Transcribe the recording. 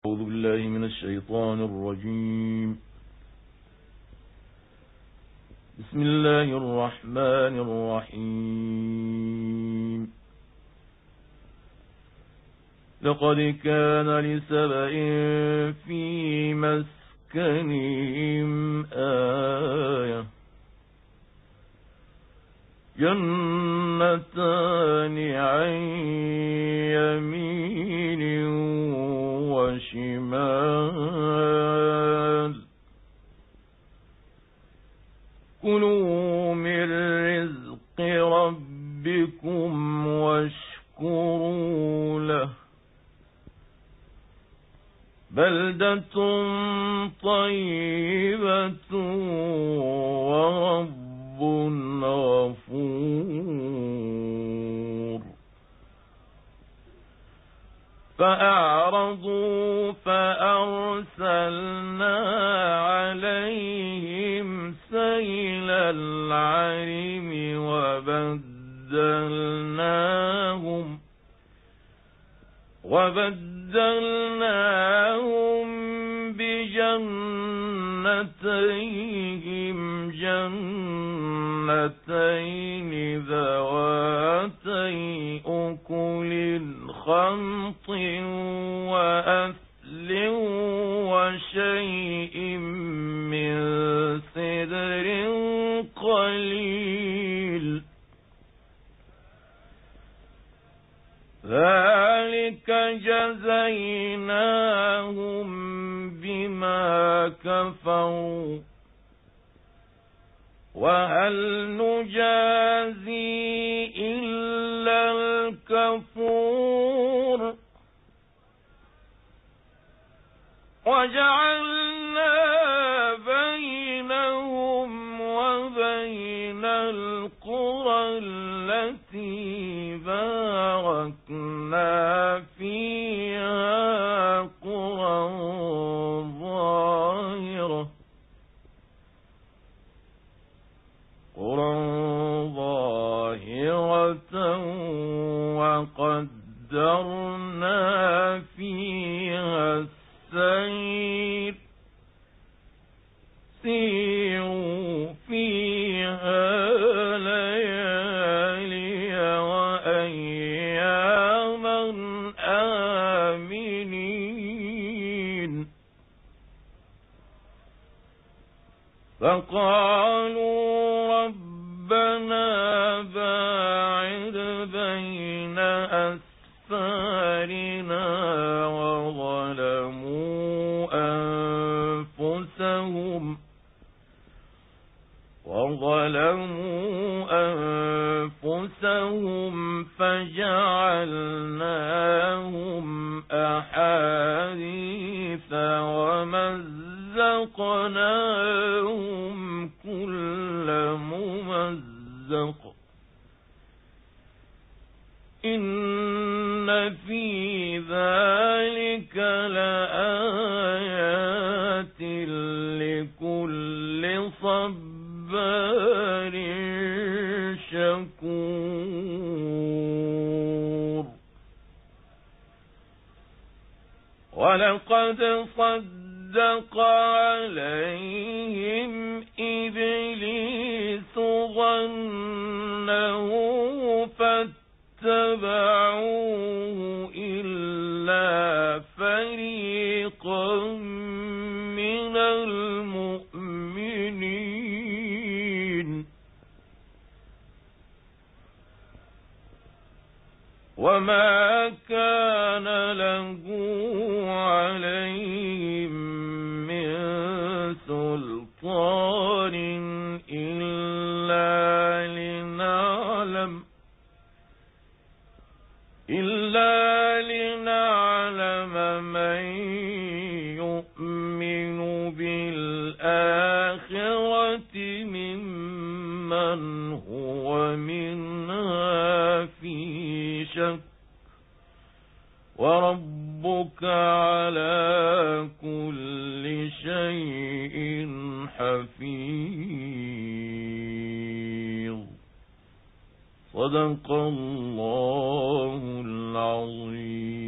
أعوذ بالله من الشيطان الرجيم. بسم الله الرحمن الرحيم. لقد كان لسبإ في مسكنهم آية جنتان عن يمين وشمال كلوا من رزق ربكم واشكروا له بلدة طيبة ورب غفور. فأعرضوا فأرسلنا عليهم سيل العرم وبدلناهم بجنتيهم جنتين ذواتي أكل خمط وأثل وشيء من سدر قليل ذلك جزيناهم بما كفروا وهل نجازي إلا الكفور. وجعلنا بينهم وبين القرى التي باركنا فيها قرى ظاهرة وقدرنا فيها السير سيروا فيها ليالي وأياما آمنين. فقالوا ربنا باعد بين أسفارنا وظلموا أنفسهم فجعلناهم أحاديث ومزقناهم كل ممزق إن في ذلك لآيات لكل صبار شكور. ولقد صدق عليهم إبليس ظنه فاتبعوه إلا فريقا من المؤمنين. وما كان له عليهم من سلطان إلا لنعلم من يؤمن بالآخرة ممن هو منها في شك وربك على كل شيء حفيظ. صدق الله العظيم.